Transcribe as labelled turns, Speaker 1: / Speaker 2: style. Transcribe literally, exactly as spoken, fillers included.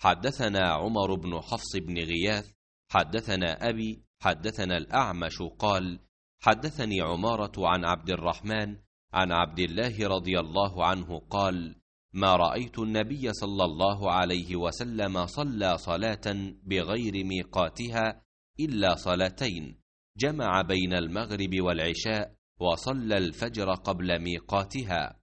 Speaker 1: حدثنا عمر بن حفص بن غياث حدثنا أبي حدثنا الأعمش قال حدثني عمارة عن عبد الرحمن عن عبد الله رضي الله عنه قال ما رأيت النبي صلى الله عليه وسلم صلى صلاة بغير ميقاتها إلا صلاتين، جمع بين المغرب والعشاء وصلى الفجر قبل ميقاتها.